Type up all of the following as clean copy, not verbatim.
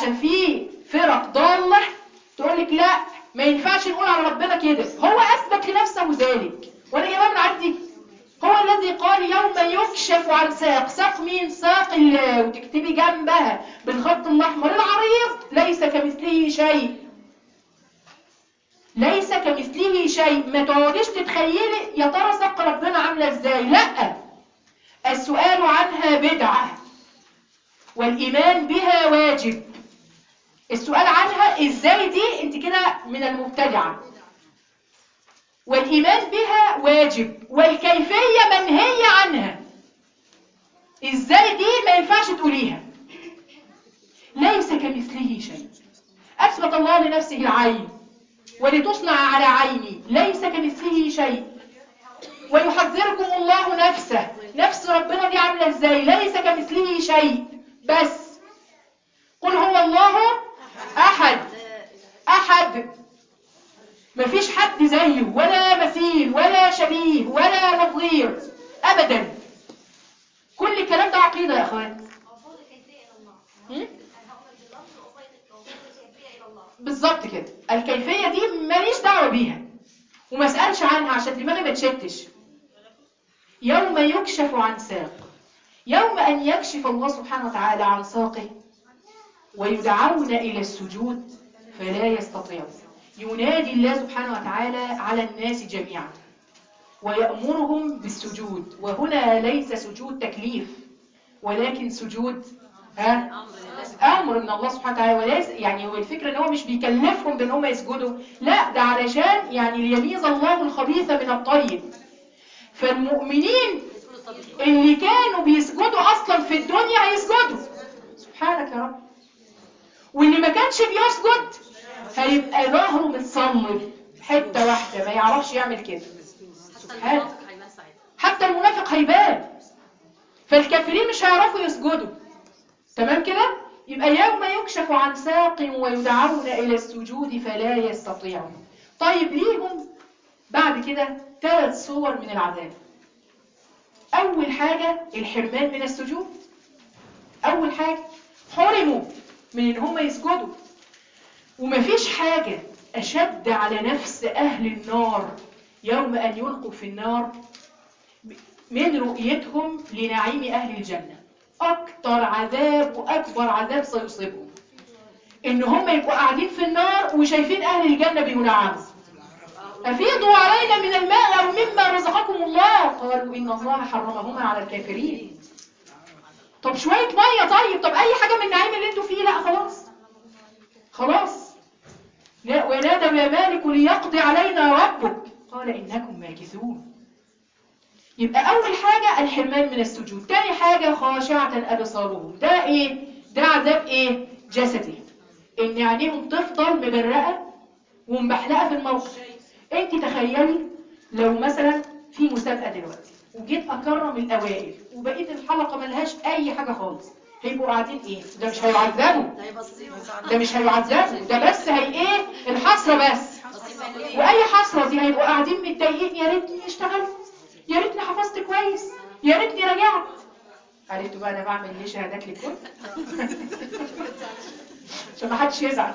عشان في فرق ضالة تقول لك لا ما ينفعش نقول على ربنا كده، هو اثبت لنفسه ذلك وانا جايبها من عندي. هو الذي قال يوم يكشف عن ساق. ساق مين؟ ساق الله، وتكتبي جنبها بالخط الاحمر العريض ليس كمثله شيء. ليس كمثله شيء. ما تقعديش تتخيلي يا ترى ساق ربنا عامله ازاي، لا، السؤال عنها بدعه والايمان بها واجب. السؤال عنها ازاي دي انت كده من المبتدعه، والايمان بها واجب، والكيفيه منهيه عنها. ازاي دي ما ينفعش تقوليها. ليس كمثله شيء. اثبت الله لنفسه العين ولتصنع على عيني، ليس كمثله شيء. ويحذركم الله نفسه، نفس ربنا دي عامله ازاي؟ ليس كمثله شيء. بس قل هو الله احد. احد، مفيش حد زيه ولا مثيل ولا شبيه ولا نظير ابدا. كل الكلام ده عقيده يا اخوان. بالظبط كده. الكيفيه دي ماليش دعوه بيها وما اسالش عنها عشان دماغي ما تشتش. يوم يكشف عن ساق، يوم ان يكشف الله سبحانه وتعالى عن ساقه ويدعون الى السجود فلا يستطيعون. ينادي الله سبحانه وتعالى على الناس جميعا ويأمرهم بالسجود، وهنا ليس سجود تكليف ولكن سجود امر من الله سبحانه وتعالى. وليس يعني هو الفكره ان هو مش بيكلفهم بان هم يسجدوا، لا، ده علشان يعني ليميز الله الخبيث من الطيب. فالمؤمنين اللي كانوا بيسجدوا اصلا في الدنيا هيسجدوا سبحانك يا رب، واللي ما كانش بيسجد هيبقى ظهره متصلب حته واحده ما يعرفش يعمل كده. سبحان. حتى المنافق هيبان. فالكافرين مش هيعرفوا يسجدوا. تمام كده؟ يبقى يوم يكشف عن ساق ويدعون إلى السجود فلا يستطيعون. طيب ليهم بعد كده 3 صور من العذاب. أول حاجة الحرمان من السجود. أول حاجة حرموا من إن هم يسجدوا. ومفيش حاجة أشد على نفس أهل النار يوم أن يلقوا في النار من رؤيتهم لنعيم أهل الجنة. أكتر عذاب وأكبر عذاب سيصيبهم إن هم يبقوا قاعدين في النار وشايفين أهل الجنة بينعموا. أفيضوا علينا من الماء أو مما رزقكم الله، قالوا إن الله حرمهما على الكافرين. طب شوية مية، طب أي حاجة من النعيم اللي انتوا فيه، لا خلاص خلاص. لا، ونادوا يا مالك ليقضي علينا ربك قال إنكم ماكثون. يبقى أول حاجة الحرمان من السجود. تاني حاجة خاشعة أبصارهم. ده إيه؟ ده عذاب إيه؟ جسدي. إن عينيهم تفضل مبرقة ومبحلقة في الموقف. أنت تخيلي لو مثلا في مسابقة دلوقتي وجيت أكرم الأوائل وبقيت الحلقة ملهاش أي حاجة خالص، هيبقوا قاعدين إيه؟ ده مش هيعذبوا، ده مش هيعذبوا، ده بس هي إيه؟ الحسرة بس. وأي حسرة دي هيبقوا قاعدين متضايقين، يا ريتني اشتغلت، يا ريتني حفظت كويس، يا ريتني رجعت. عرفتوا بقى انا بعمل ليه شهادات للكل؟ عشان ما حدش يزعل.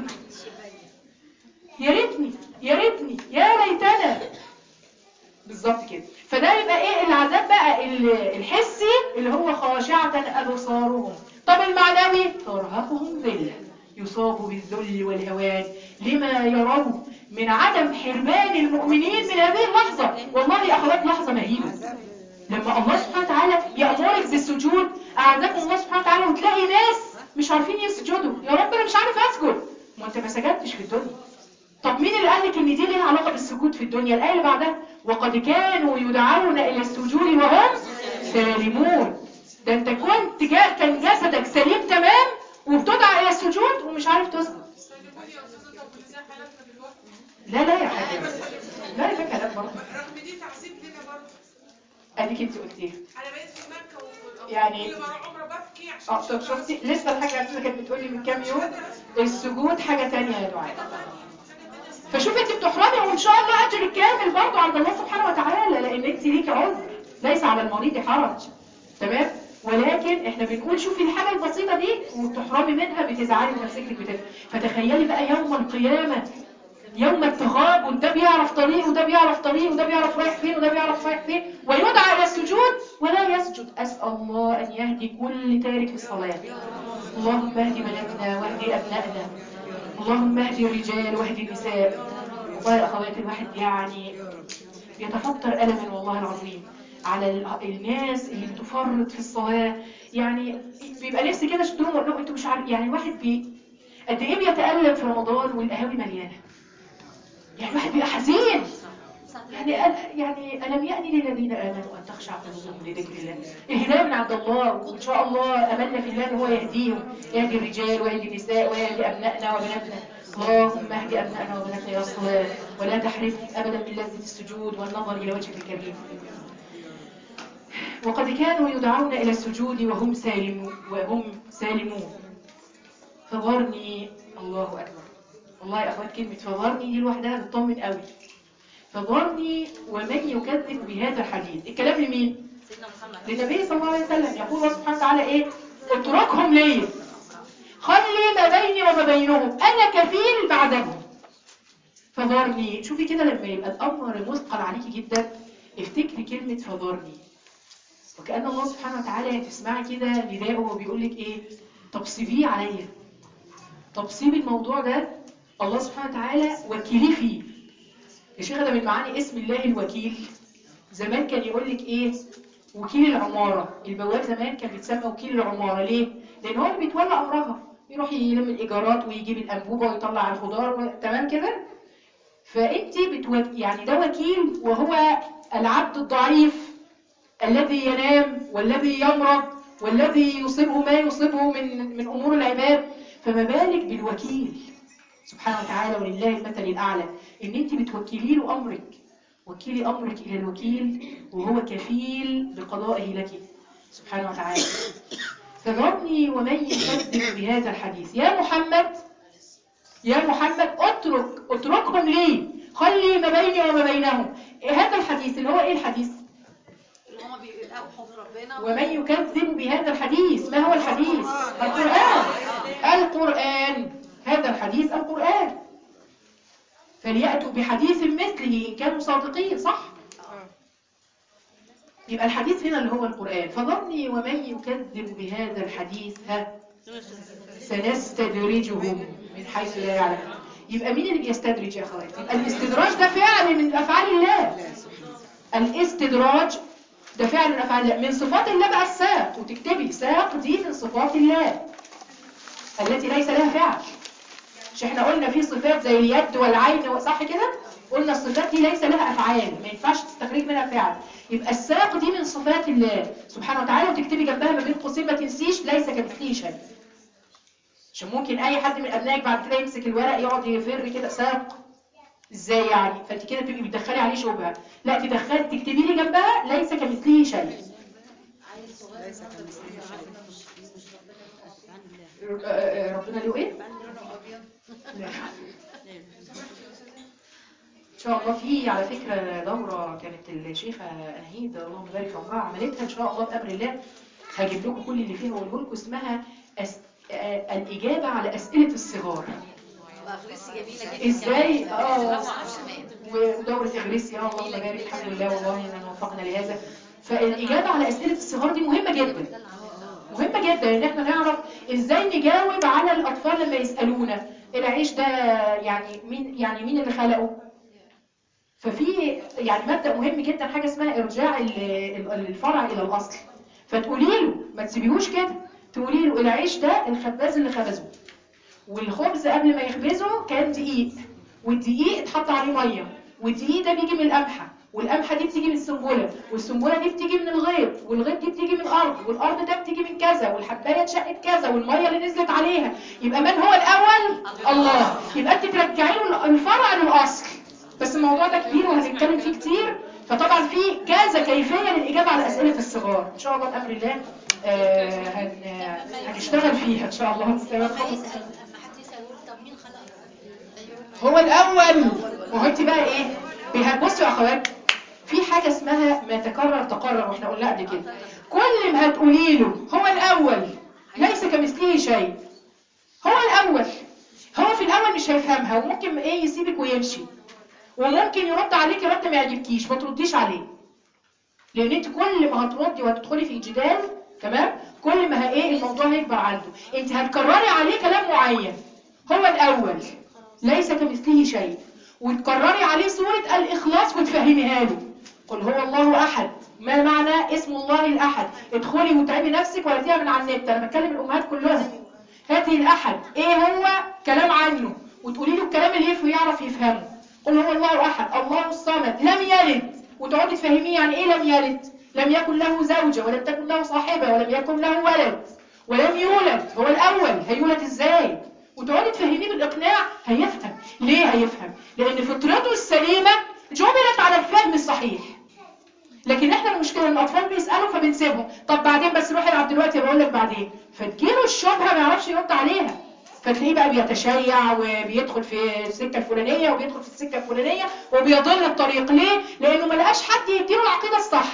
يا ريتني يا ريتني يا ليتنا. بالظبط كده. فده يبقى ايه العذاب بقى الحسي اللي هو خاشعة أبصارهم. طب المعنوي ترهقهم ذلة يصاب بالذل والهوان لما يرون من عدم حرمان المؤمنين من هذه اللحظة. والله يا أخوات لحظة مهيبة لما الله سبحانه وتعالى يأمرك بالسجود. أعزكم الله سبحانه وتعالى وتلاقي ناس مش عارفين يسجدوا. يا رب أنا مش عارف أسجد. ما أنت ما سجدتش في الدنيا. طب مين اللي قال لك ان دي ليها علاقه بالسجود في الدنيا؟ الايه اللي بعدها وقد كانوا يدعون الى السجود وهم سالمون. ده انت كنت كان جسدك سليم تمام وبتدعى الى السجود ومش عارف تسجد. لا يا حاجه، لا ده كلام برضه. رغم دي تعذيب لنا برضه. اديك انت قلتيها. انا بقيت في مكه يعني كل ما عمره ببكي عشان طب شفتي لسه الحاجه عزيزه كانت بتقولي من كام يوم السجود حاجه ثانيه يا دعاء. فشوف انت بتحرمي وان شاء الله اجرك كامل برضه عند الله سبحانه وتعالى، لان انت ليكي عذر ليس على المريض حرج. تمام. ولكن احنا بنقول شوفي الحاجة البسيطة دي وتحرمي منها بتزعلي نفسك فتخيلي بقى يوم القيامة، يوم التغابن، ده بيعرف طريق وده بيعرف طريق وده بيعرف رايح فين وده بيعرف رايح فين، ويدعى الى السجود ولا يسجد. اسال الله ان يهدي كل تارك في الصلاه. اللهم اهدي بناتنا واهدي ابنائنا، اللهم اهدي الرجال واهدي النساء. والله يا اخواتي الواحد يعني بيتفطر ألما والله العظيم على الناس اللي بتفرط في الصلاة. يعني بيبقى نفسي كده اشدهم واقول لهم انتوا مش عارف، يعني الواحد قد ايه بيتألم في رمضان والقهاوي مليانة. يعني الواحد بيبقى حزين. يعني ألم يأني للذين آمنوا أن تخشع قلوبهم لذكر الله. الهداية من عند الله، وإن شاء الله أملنا في الله أن هو يهديهم، يهدي الرجال ويهدي النساء ويهدي أبنائنا وبناتنا. اللهم اهدي أبنائنا وبناتنا إلى الصلاة، ولا تحرمهم أبدا من لذة السجود والنظر إلى وجهك الكريم. وقد كانوا يدعون إلى السجود وهم سالمون فظرني. الله أكبر. والله يا أخوات كلمة فظرني دي لوحدها بتطمن قوي. فظرني ومن يكذب بهذا الحديث. الكلام لمين؟ سيدنا محمد. للنبي صلى الله عليه وسلم. يقول الله سبحانه وتعالى ايه؟ اتركهم لي، خلي ما بيني وما بينهم، انا كفيل بعدهم. فظرني. شوفي كده لما يبقى الامر مثقل عليكي جدا افتكري كلمة فظرني، وكأن الله سبحانه وتعالى تسمعي كده نداءه وبيقول لك ايه؟ طب سيبيه عليا، طب سيبي الموضوع ده، الله سبحانه وتعالى وكيلي فيه. يا شيخ ده من معاني اسم الله الوكيل. زمان كان يقول لك ايه؟ وكيل العمارة. البواب زمان كان بيتسمى وكيل العمارة. ليه؟ لان هو اللي بيتولى امرها، يروح يلم الايجارات ويجيب الانبوبة ويطلع الخضار تمام كده. فانت يعني ده وكيل، وهو العبد الضعيف الذي ينام والذي يمرض والذي يصيبه ما يصيبه من امور العباد. فما بالك بالوكيل سبحانه وتعالى، ولله المثل الأعلى. إن أنت بتوكلي له أمرك، وكلي أمرك إلى الوكيل وهو كفيل بقضائه لك سبحانه وتعالى. فذرني ومن يكذب بهذا الحديث. يا محمد اتركهم لي، خلي ما بيني وما بينهم. هذا الحديث اللي هو إيه الحديث؟ اللي هم بيلقوا حب ربنا. ومن يكذب بهذا الحديث. ما هو الحديث؟ القرآن. هذا الحديث القرآن. فليأتوا بحديث مثله إن كانوا صادقين. صح؟ يبقى الحديث هنا اللي هو القرآن. فظني ومن يكذب بهذا الحديث سنستدرجهم من حيث لا يعلم. يبقى مين اللي بيستدرج يا أخواتي؟ يبقى الاستدراج ده فعل من أفعال الله. الاستدراج ده فعل من أفعال الله. من صفات الله بقى الساق، وتكتبي ساق دي من صفات الله التي ليس لها فعل. مش احنا قلنا في صفات زي اليد والعين، صح كده؟ قلنا الصفات دي ليس لها افعال، ما ينفعش تستخرج منها فعل. يبقى الساق دي من صفات الله سبحانه وتعالى، وتكتبي جنبها ما بين قوسين ما تنسيش ليس كمثله شيء. عشان ممكن اي حد من ابنائك بعد كده يمسك الورق يقعد يفر كده ساق ازاي يعني، فانت كده تبقي بتدخلي عليه شبهه. لا تكتبي لي جنبها ليس كمثله شيء. ربنا له ايه؟ ان شاء الله في على فكرة دورة كانت الشيخة أنهيد اللهم بارك في عمرها عملتها ان شاء الله بأمر الله. هجيب لكم كل اللي فيها واقول لكم اسمها الإجابة على أسئلة الصغار. ازاي ودورة إغريسيا اللهم بارك الحمد لله والله إننا وفقنا لهذا. فالإجابة على أسئلة الصغار دي مهمة جدا، مهمة جدا ان احنا نعرف ازاي نجاوب على الاطفال لما يسألونا العيش ده يعني مين اللي خلقه. ففي يعني مبدأ مهم جدا حاجة اسمها ارجاع الفرع الى الاصل. فتقولي له ما تسيبيهوش كده، تقولي له العيش ده الخباز اللي خبزه، والخبز قبل ما يخبزه كان دقيق، والدقيق اتحط عليه ميه، والدقيق ده بيجي من القمحه، والقمحه دي بتيجي من السنبله، والسنبله دي بتيجي من الغيط، والغيط دي بتيجي من الارض، والارض ده بتيجي من كذا، والحبايه اتشقت كذا، والميه اللي نزلت عليها. يبقى من هو الاول؟ الله. يبقى انت ترجعي له الفرع للاصل. بس الموضوع ده كبير وهنتكلم فيه كتير، فطبعا في كذا كيفيه للاجابه على اسئله الصغار. ان شاء الله بامر الله هنشتغل فيها ان شاء الله. لما حد يسأل يقول طب مين خلق هو الاول. ما هو انت بقى ايه بصوا يا اخوات، في حاجه اسمها ما تكرر تقرر، واحنا قلنا قبل كده كل ما هتقولي له هو الأول ليس كمثله شيء، هو الأول، هو في الأول مش هيفهمها، وممكن ايه يسيبك ويمشي، وممكن يرد عليك رد ما يعجبكيش، ما ترديش عليه، لأن انت كل ما هتردي وهتدخلي في جدال تمام كل ما ايه الموضوع هيكبر عنده. انت هتكرري عليه كلام معين، هو الأول ليس كمثله شيء، وتكرري عليه سورة الإخلاص وتفهميها له. قل هو الله أحد، ما معنى اسم الله الأحد؟ ادخلي وتعبي نفسك وهاتيها من على النت، أنا بتكلم الأمهات كلهم. هاتي الأحد إيه هو، كلام عنه، وتقولي له الكلام اللي يعرف يفهمه. قل هو الله أحد الله الصمد لم يلد، وتقعدي تفهميه يعني إيه لم يلد. لم يكن له زوجة ولم تكن له صاحبة ولم يكن له ولد ولم يولد، هو الأول هيولد إزاي؟ وتقعدي تفهميه بالإقناع، هيفهم. ليه هيفهم؟ لأن فطرته السليمة جبلت على الفهم الصحيح. لكن احنا المشكلة ان الاطفال بيسألوا فبنسيبهم، طب بعدين بس روح العب دلوقتي بقول لك بعدين، فتجيله الشبهة ما يعرفش يرد عليها، فتلاقيه بقى بيتشيع وبيدخل في السكة الفلانية وبيدخل في السكة الفلانية وبيضل الطريق. ليه؟ لانه ما لقاش حد يديله العقيدة الصح.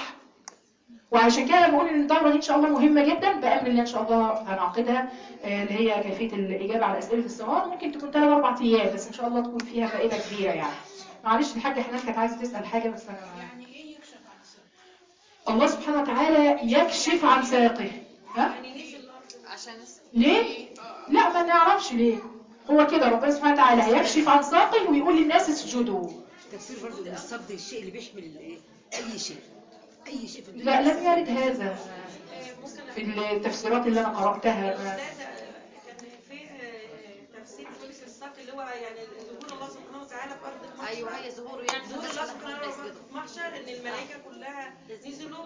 وعشان كده بقول ان الدورة دي ان شاء الله مهمة جدا، بأمر الله ان شاء الله هنعقدها، اللي هي كيفية الإجابة على أسئلة الصغار. ممكن تكون 3-4 ايام بس ان شاء الله تكون فيها فائدة كبيرة يعني. معلش الحاجة حنان كانت عايزة تسأل حاجة بس انا يعني ايه يكشف عن ساقه؟ الله سبحانه وتعالى يكشف عن ساقه. ها؟ يعني نزل الارض عشان ليه؟ لا ما نعرفش ليه. هو كده ربنا سبحانه وتعالى هيكشف عن ساقه ويقول للناس اسجدوا. تفسير برضه ان الصد الشيء اللي بيحمل اي شيء، اي شيء في الدنيا. لا لم يرد هذا ممكن في التفسيرات اللي انا قرأتها. الاستاذه كان في تفسير ثلث الساق اللي هو يعني ظهور الله سبحانه وتعالى في ارض المحشر. ايوه هي ظهوره يعني ظهور الناس الله اللي سبحانه هتروح وتعالى يسجدوا. في محشر ان الملائكه كلها نزلوا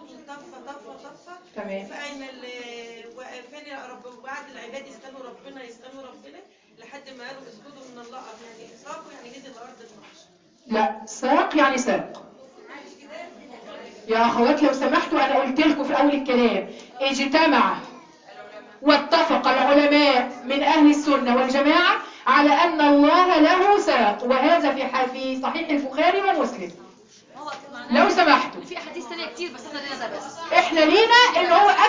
طفه تمام. فين رب وبعد العباد يستنوا ربنا لحد ما قالوا اسجدوا ان الله يعني ساقوا يعني نزل ارض المحشر. لا ساق يعني ساق. يا اخوات لو سمحتوا انا قلت لكم في اول الكلام اجتمع واتفق العلماء من اهل السنة والجماعة على ان الله له ساق، وهذا في صحيح البخاري ومسلم. هو معناه لو سمحتوا في احاديث ثانيه كتير بس احنا لينا ده بس. احنا لينا ان هو